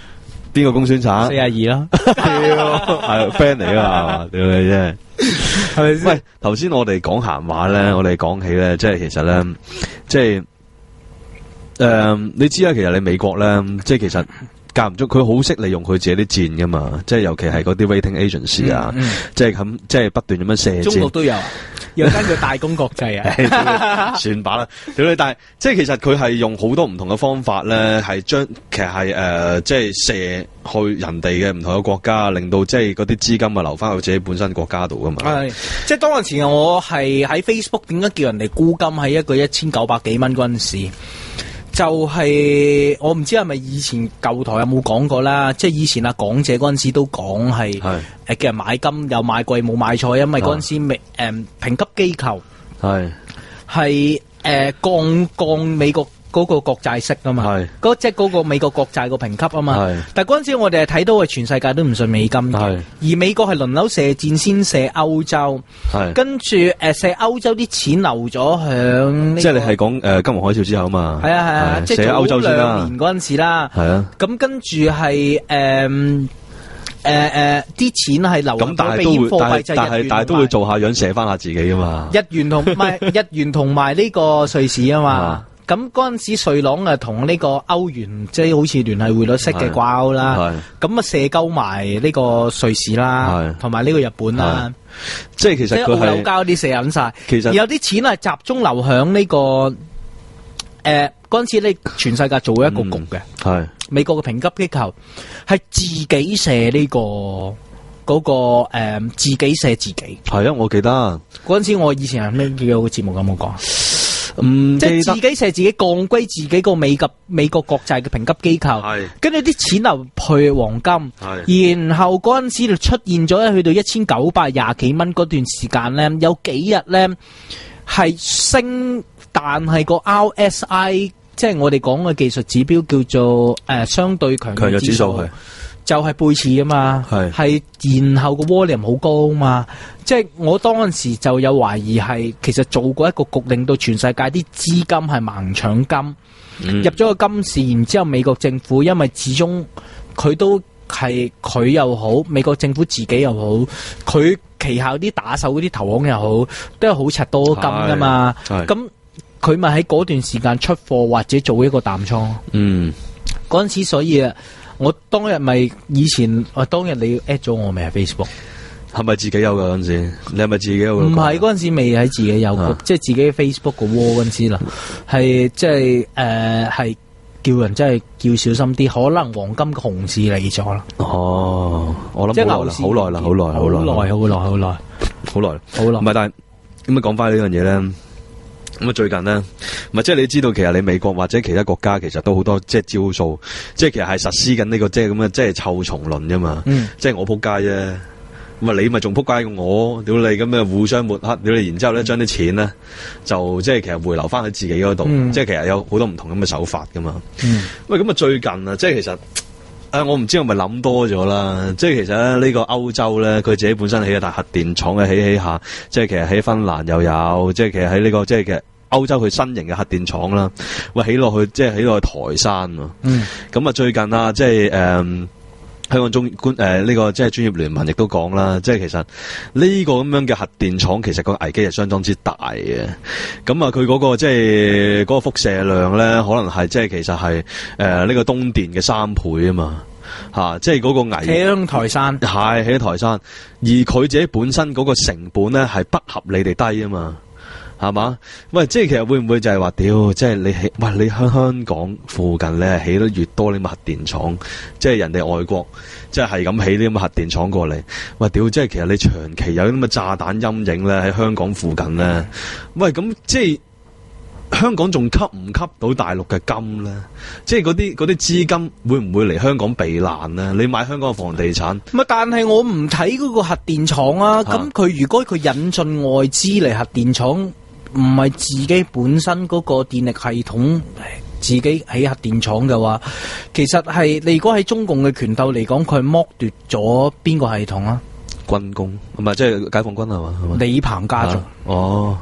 邊個公孫瓤？ 四廿二啦， 係 friend 嚟噶嘛？屌你啫， 係咪先？ 喂，頭先我哋講閒話咧，我哋講起咧，即係其實咧，即係誒、呃，你知啦，其實你美國咧，即係其實。間唔中佢好識利用佢自己啲箭噶嘛，即係尤其係嗰啲 rating agency 啊， 嗯嗯、 即係咁，即係不斷咁樣射箭。 中國都有，有間叫大公國際啊， 算把啦，屌你！但係即係其實佢係用好多唔同嘅方法咧，係將其實係誒、呃，即係射去人哋嘅唔同嘅國家，令到即係嗰啲資金啊流翻去自己本身國家度噶嘛。係， 即係當陣時我係喺 Facebook 點解叫人哋沽金喺一個一千九百幾蚊嗰陣時。就係、是、我唔知係咪以前舊台有冇講過啦，即係以前阿港姐嗰陣時都講係誒叫人買金有買貴冇買錯，因為嗰陣時美誒評級機構係係誒降降美國嗰個國債息啊嘛，嗰即係嗰個美國國債個評級啊嘛，但係嗰陣時我哋係睇到係全世界都唔信美金嘅，而美國係輪流射箭先射歐洲，跟住誒射歐洲啲錢流咗響，即係你係講誒金融海嘯之後啊嘛， 係啊係啊，即係歐洲兩年嗰陣時啦，係啊，咁跟住係誒。誒誒，啲、呃、錢係流入咗避險貨幣，就係日元， 但係都會做下樣射翻下自己噶嘛。 日元同埋日元同埋呢個瑞士啊嘛。咁嗰陣時瑞郎啊同呢個歐元即係好似聯繫匯率式嘅掛鈎啦。咁啊射鳩埋呢個瑞士啦，同埋呢個日本啦。 即係其實佢係澳紐交啲射緊晒。其實而有啲錢係集中流響呢、這個誒。呃嗰陣時，你全世界做一個局嘅，係、嗯、美國嘅評級機構係自己射呢、這個嗰、那個誒、呃，自己射自己。係啊， 我記得嗰陣時，我以前係咩叫個節目有冇講？ 嗯， 即係自己射自己，降歸自己個美國美國國債嘅評級機構。係跟住啲錢流去黃金，係然後嗰陣時就出現咗去到一千九百廿幾蚊嗰段時間咧，有幾日咧係升，但係個 R S I。即係我哋講嘅技術指標叫做誒、呃、相對強弱指數，就係背馳啊嘛，係然後個 volume 好高啊嘛，即係我當陣時就有懷疑係其實做過一個局，令到全世界啲資金係盲搶金，嗯、入咗個金市，然之後美國政府因為始終佢都係佢又好，美國政府自己又好，佢旗下啲打手嗰啲投行又好，都係好柒多金噶嘛，咁。佢咪喺嗰段時間出貨或者做一個淡倉。嗯，嗰陣時所以啊，我當日咪以前，我當日你 at 咗我未啊 Facebook？ 係咪自己有噶嗰陣時？你係咪自己有？ 唔係嗰陣時未喺自己有個，即係自己 Facebook 個窩嗰陣時啦。係即係誒，係叫人真係叫小心啲，可能黃金嘅熊市嚟咗啦。哦，我諗好耐啦，好耐啦，好耐，好耐， 好耐， 好耐，好耐， 好耐， 好耐。 唔係，但係咁啊，講翻呢樣嘢咧。咁啊，最近咧，咪即係你知道，其實你美國或者其他國家其實都好多即係招數，即係其實係實施緊呢個即係咁嘅即係臭蟲論啫嘛。嗯、即係我撲街啫，咁啊你咪仲撲街過我，屌你咁嘅互相抹黑，屌你，然之後咧將啲錢咧就即係其實回流翻喺自己嗰度，嗯、即係其實有好多唔同咁嘅手法噶嘛。嗯、喂，咁啊最近啊，即係其實。誒，我唔知我咪諗多咗啦，即係其實咧呢個歐洲咧，佢自己本身起一大核電廠嘅起起下，即係其實喺芬蘭又有，即係其實喺呢個即係其實歐洲佢新型嘅核電廠啦，喂起落去即係起落去台山啊，嗯，咁啊最近啊，即係誒。嗯香港中官誒呢個即係專業聯盟亦都講啦，即係其實呢個咁樣嘅核電廠其實個危機係相當之大嘅。咁啊，佢嗰個即係嗰個輻射量咧，可能係即係其實係誒呢個東電嘅三倍啊嘛，吓，即係嗰個危起喺台山係起喺台山，而佢自己本身嗰個成本咧係不合理地低啊嘛。係嘛？喂，即係其實會唔會就係話屌，即係你起，喂，你喺香港附近咧起得越多呢啲核電廠，即係人哋外國即係係咁起啲咁嘅核電廠過嚟，喂，屌，即係其實你長期有啲咁嘅炸彈陰影咧喺香港附近咧，喂，咁即係香港仲吸唔吸到大陸嘅金咧？即係嗰啲嗰啲資金會唔會嚟香港避難咧？你買香港嘅房地產， 咪但係我唔睇嗰個核電廠啊！咁佢、啊、如果佢引進外資嚟核電廠。唔係自己本身嗰個電力系統自己起核電廠嘅話，其實係你如果喺中共嘅拳頭嚟講，佢剝奪咗邊個系統啊？ 軍工唔係即係解放軍係嘛？ 李鵬家族、啊、 哦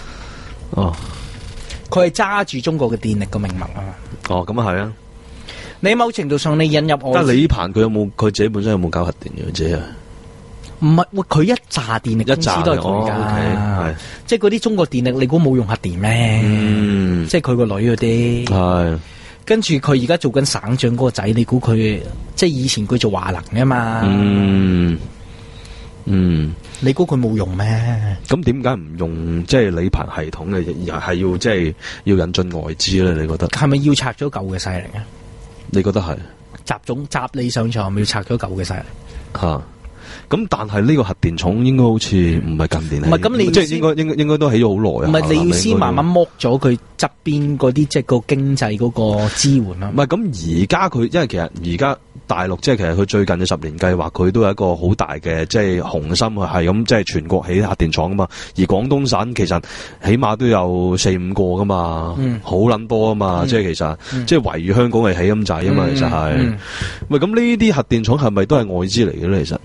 哦， 佢係揸住中國嘅電力嘅命脈啊！ 哦，咁啊係啊！ 你某程度上你引入外， 但係李鵬佢有冇佢自己本身有冇搞核電嘅自己啊？ 唔係，喂，佢一紮電力公司都係佢㗎， 哦 okay， 即係嗰啲中國電力，你估冇用核電咩？ 嗯， 即係佢個女嗰啲， 係跟住佢而家做緊省長嗰個仔，你估佢即係以前佢做華能㗎嘛？ 嗯嗯， 你估佢冇用咩？ 咁點解唔用即係李鵬系統嘅，而係要即係要引進外資咧？你覺得係咪要拆咗舊嘅勢力啊？ 你覺得係習總習你上場係咪要拆咗舊嘅勢力？ 吓？咁但係呢個核電廠應該好似唔係近年起， 唔係咁你即係應該應該應該都起咗好耐啊。 唔係你要先慢慢剝咗佢側邊嗰啲即係個經濟嗰個支援啊。 唔係咁而家佢，因為其實而家大陸即係其實佢最近嘅十年計劃，佢都有一個好大嘅即係雄心係咁，即係全國起核電廠噶嘛。而廣東省其實起碼都有四五個噶嘛， 嗯， 好撚多啊嘛。 嗯、 即係其實、 嗯、 即係圍住香港嚟起咁滯啊嘛。其實係， 嗯， 喂咁呢啲核電廠係咪都係外資嚟嘅咧？其實？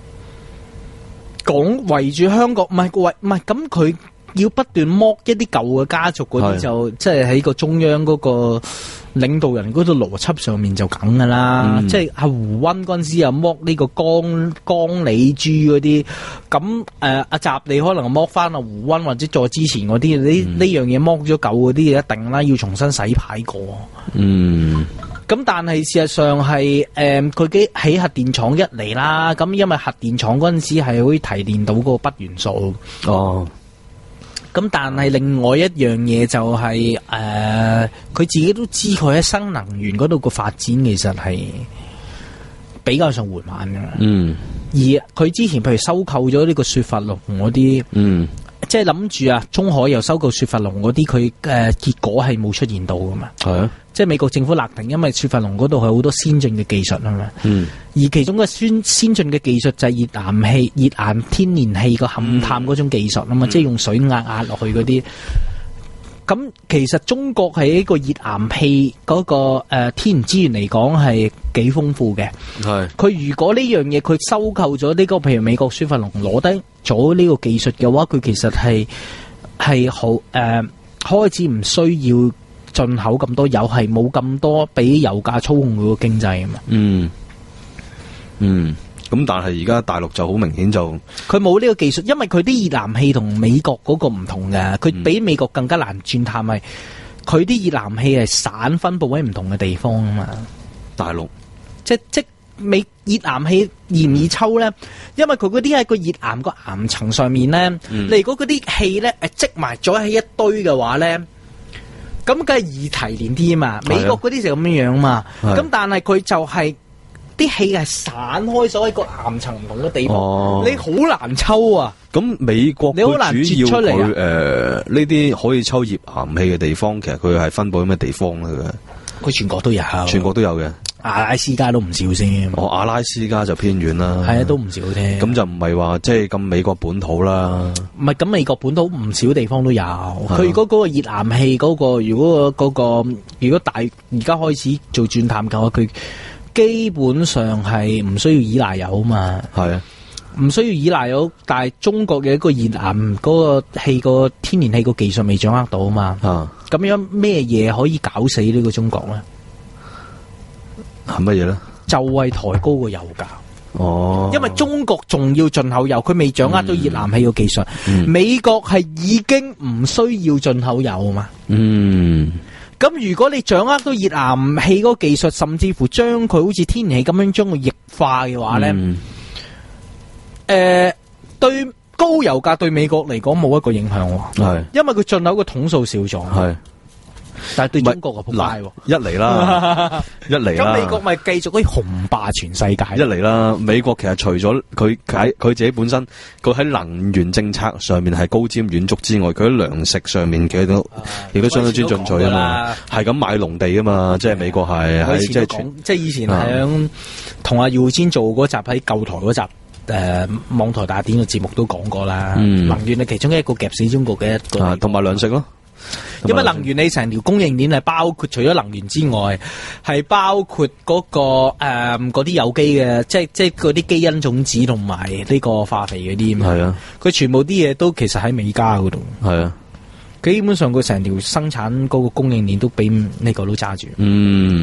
講圍住香港，唔係圍，唔係咁佢要不斷剝一啲舊嘅家族嗰啲，就即係喺個中央嗰個領導人嗰度邏輯上面就梗噶啦。嗯、即係阿胡溫嗰陣時又剝呢個江江李珠嗰啲，咁誒阿習你可能剝翻阿胡溫或者再之前嗰啲，呢呢樣嘢剝咗舊嗰啲嘢一定啦，要重新洗牌過。嗯。咁但係事實上係誒佢嘅起核電廠一嚟啦，咁因為核電廠嗰陣時係可以提煉到個鈈元素。哦。咁但係另外一樣嘢就係誒佢自己都知佢喺新能源嗰度個發展其實係比較上緩慢㗎。嗯。而佢之前譬如收購咗呢個雪佛龍嗰啲，嗯，即係諗住啊中海油收購雪佛龍嗰啲，佢誒結果係冇出現到㗎嘛。係啊。即係美國政府勒停，因為雪佛龍嗰度係好多先進嘅技術啊嘛。嗯。而其中嘅先先進嘅技術就係熱岩氣、熱岩天然氣個勘探嗰種技術啊嘛，嗯、即係用水壓壓落去嗰啲。咁其實中國喺呢個熱岩氣嗰個誒、呃、天然資源嚟講係幾豐富嘅。係。佢如果呢樣嘢佢收購咗呢個，譬如美國雪佛龍攞低咗呢個技術嘅話，佢其實係係好誒開始唔需要進口咁多油，係冇咁多俾油價操控佢個經濟啊嘛。嗯嗯，咁但係而家大陸就好明顯就佢冇呢個技術，因為佢啲熱岩氣同美國嗰個唔同嘅，佢比美國更加難鑽探，係佢啲熱岩氣係散分布喺唔同嘅地方啊嘛。大陸即即美熱岩氣易唔易抽咧？因為佢嗰啲喺個熱岩個岩層上面咧，嗯、你如果嗰啲氣咧誒積埋咗喺一堆嘅話咧。咁梗係易提煉啲啊嘛，美國嗰啲就咁樣樣嘛。咁但係佢就係啲氣係散開咗喺個岩層唔同嘅地方，哦、你好難抽啊。咁美國你好難擠出嚟啊。誒，呢啲可以抽頁岩氣嘅地方，其實佢係分布喺咩地方咧？佢全國都有，全國都有嘅。阿拉斯加都唔少先。哦，阿拉斯加就偏遠啦。係啊，都唔少添。咁就唔係話即係咁美國本土啦。唔係咁美國本土唔少地方都有。佢如果嗰個熱岩氣嗰個，如果嗰、嗰個如果大而家開始做鑽探嘅話，佢基本上係唔需要依賴油啊嘛。係啊，唔需要依賴油，但係中國嘅一個熱岩嗰個氣個天然氣個技術未掌握到啊嘛。啊，咁樣咩嘢可以搞死呢個中國咧？係乜嘢咧？就係抬高個油價。哦，因為中國仲要進口油，佢未掌握到熱岩氣個技術。嗯、美國係已經唔需要進口油啊嘛。嗯。咁如果你掌握到熱岩氣嗰個技術，甚至乎將佢好似天然氣咁樣將佢液化嘅話咧，誒、嗯呃，對高油價對美國嚟講冇一個影響。係，因為佢進口嘅桶數少咗。係。但係對中國啊，撲街！一嚟啦，一嚟啦。咁美國咪繼續可以雄霸全世界？一嚟啦，美國其實除咗佢喺佢自己本身，佢喺能源政策上面係高瞻遠矚之外，佢喺糧食上面嘅都亦都相當之進取啊嘛。係咁買農地啊嘛，即係美國係喺即係講，即係以前喺同阿耀先做嗰集喺舊台嗰集。誒、呃，網台大典嘅節目都講過啦。嗯、能源係其中一個夾死中國嘅一個，同埋糧食咯。因為能源你成條供應鏈係包括除咗能源之外，係包括嗰、嗰個誒嗰啲有機嘅，即係即係嗰啲基因種子同埋呢個化肥嗰啲。係啊，佢全部啲嘢都其實喺美加嗰度。係啊，基本上佢成條生產嗰個供應鏈都俾呢個都揸住。嗯，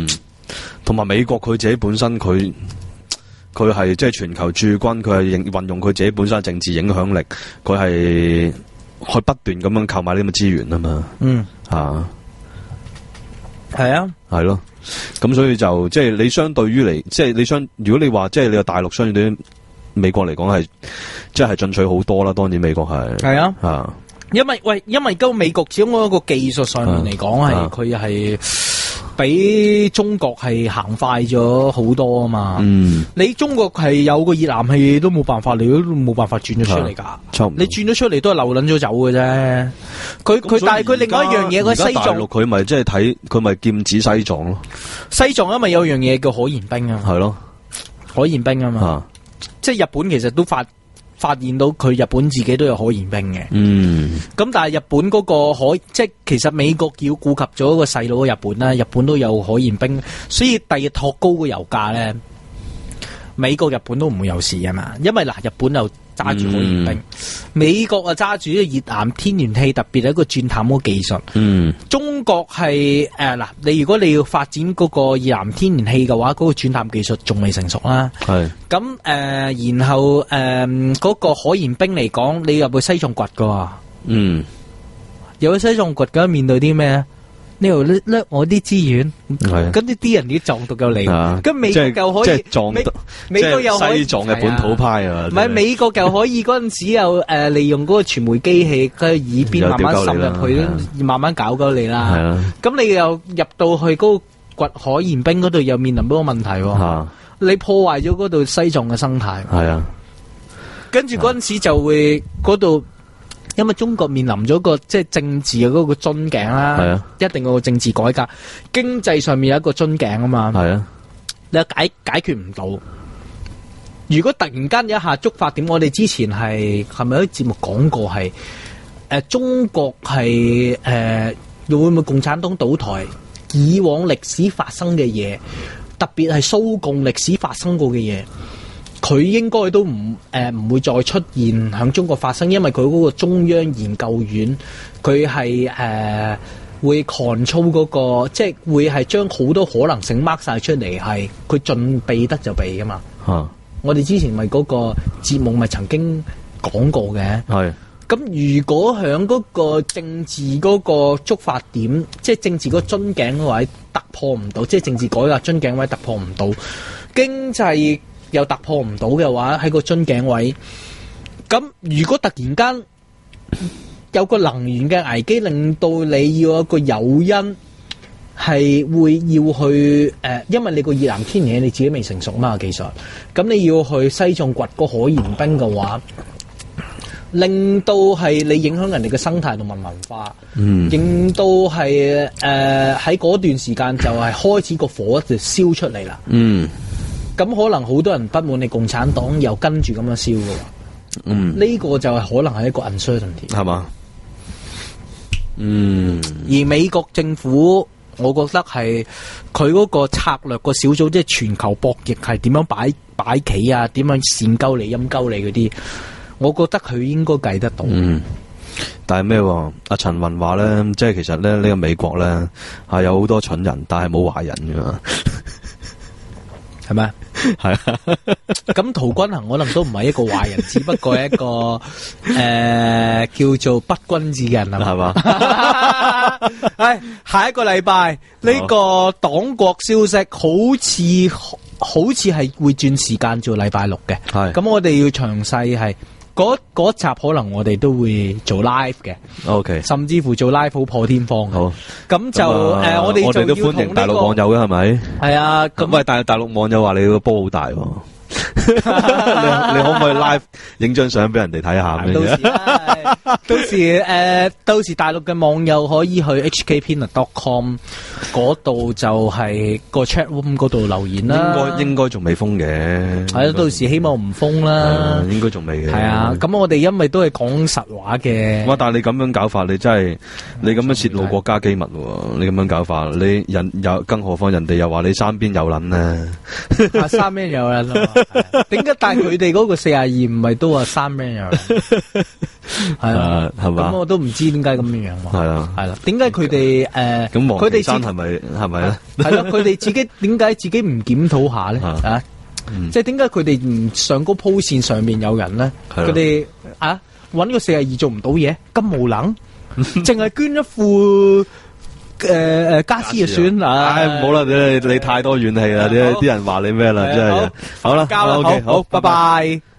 同埋美國佢自己本身佢佢係即係全球駐軍，佢係運用佢自己本身嘅政治影響力，佢係去不斷咁樣購買呢啲咁嘅資源啊嘛。 嗯， 啊， 係啊， 係咯。咁所以就即係你相對於嚟，即係你相，如果你話即係你個大陸相對於美國嚟講係，即係進取好多啦。當然美國係係啊， 啊， 因為喂，因為嗰個美國始終嗰個技術上面嚟講係佢係比中國係行快咗好多啊嘛。 嗯， 你中國係有個熱氮氣都冇辦法，你都冇辦法轉咗出嚟噶。你轉咗出嚟都係漏撚咗走嘅啫。佢佢但係佢另外一樣嘢，佢西藏大陸佢咪即係睇佢咪劍指西藏咯。 西藏因為有樣嘢叫可燃冰啊，係咯， 可燃冰啊嘛。啊即係日本其實都發發現到佢日本自己都有可燃冰嘅。嗯。咁但係日本嗰個可即係其實美國要顧及咗個細佬嘅日本啦，日本都有可燃冰，所以第日托高個油價咧，美國日本都唔會有事啊嘛。因為嗱，日本又揸住可燃冰，嗯、美國啊揸住呢個熱岩天然氣，特別係一個鑽探嗰個技術。嗯，中國係誒嗱，你如果你要發展嗰個熱岩天然氣嘅話，嗰、嗰個鑽探技術仲未成熟啦。係咁誒，然後誒嗰、呃嗰個可燃冰嚟講，你入去西藏掘噶。嗯，入去西藏掘咁面對啲咩咧？呢度掠掠我啲資源，跟住啲人啲藏獨又嚟，咁美國又可以，美美國又可以西藏嘅本土派啊， 唔係美國又可以嗰陣時又誒利用嗰個傳媒機器喺耳邊慢慢滲入去，慢慢搞搞你啦。咁你又入到去嗰個掘可燃冰嗰度，又面臨嗰個問題，你破壞咗嗰度西藏嘅生態。係啊，跟住嗰陣時就會嗰度。因為中國面臨咗個即係政治嘅嗰個樽頸啦，係啊，一定有個政治改革，經濟上面有一個樽頸啊嘛，係啊，你解解決唔到。如果突然間有一下觸發點，我哋之前係係咪喺節目講過係誒、呃、中國係誒會唔會共產黨倒台？以往歷史發生嘅嘢，特別係蘇共歷史發生過嘅嘢。佢應該都唔誒唔會再出現喺中國發生，因為佢嗰個中央研究院，佢係誒會 control 嗰個，即係會係將好多可能性 mark 晒出嚟，係佢盡避得就避噶嘛。啊、我哋之前咪嗰個節目咪曾經講過嘅。係。咁如果喺嗰個政治嗰個觸發點，即係政治嗰個樽頸嗰位突破唔到，即係政治改革樽頸位突破唔到，經濟又突破唔到嘅話，喺個樽頸位，咁如果突然間有個能源嘅危機，令到你要有一個誘因係會要去誒、呃，因為你個熱岩天然氣你自己未成熟嘛技術，咁你要去西藏掘個可燃冰嘅話，令到係你影響人哋嘅生態同埋文化，嗯，令到係誒喺嗰段時間就係開始個火就燒出嚟啦，嗯。咁可能好多人不滿你共產黨又跟住咁樣燒嘅，嗯，呢個就係可能係一個 uncertainty，係嘛？嗯，而美國政府，我覺得係佢嗰個策略個小組，即係全球博弈係點樣擺擺棋啊？點樣善鳩你陰鳩你嗰啲？我覺得佢應該計得到。嗯， 但係咩？阿陳雲話咧，即係其實咧呢個美國咧係有好多蠢人，但係冇壞人㗎嘛。 係咪？係啊。咁陶君行可能都唔係一個壞人，只不過係一個誒、呃、叫做不君子嘅人啊，係嘛？係下一個禮拜呢個黨國消息好似好似係會轉時間做禮拜六嘅。係咁，我哋要詳細係。嗰嗰集可能我哋都會做 live 嘅 ，OK，甚至乎做 live 好破天荒。好，咁就誒、呃呃，我哋我哋都歡迎大陸網友嘅係咪？係啊，咁喂，但係大陸網友話你個波好大喎。你你可唔可以 live 影張相俾人哋睇下？到時到時誒、呃，到時大陸嘅網友可以去 h k peanut dot com 嗰度就係個 chat room 嗰度留言啦。 應該應該仲未封嘅。係啊，到時希望唔封啦。 應該仲未嘅。 係啊，咁我哋因為都係講實話嘅。 哇！但係你咁樣搞法，你真係你咁樣泄露國家機密喎！你咁樣搞法，你人又更何況人哋又話你山邊有撚咧。 啊，山邊有撚啊！ 點解但係佢哋嗰個四廿二唔係都話三咩樣？係啊， 係嘛？ 咁我都唔知點解咁樣樣喎。 係啊， 係啦，點解佢哋誒？ 咁黃岐佢哋自山係咪係咪咧？ 係啦，佢哋自己點解自己唔檢討下咧？ 啊啊，即係點解佢哋唔上高鋪線上面有人咧？ 係咯佢哋啊揾個四廿二做唔到嘢，咁無能，淨係捐一副。誒誒，家私就算啦， 唉，唔好啦，你你太多怨氣啦，啲啲人話你咩啦，真係。好啦交啦， ，OK， 好，好，拜拜。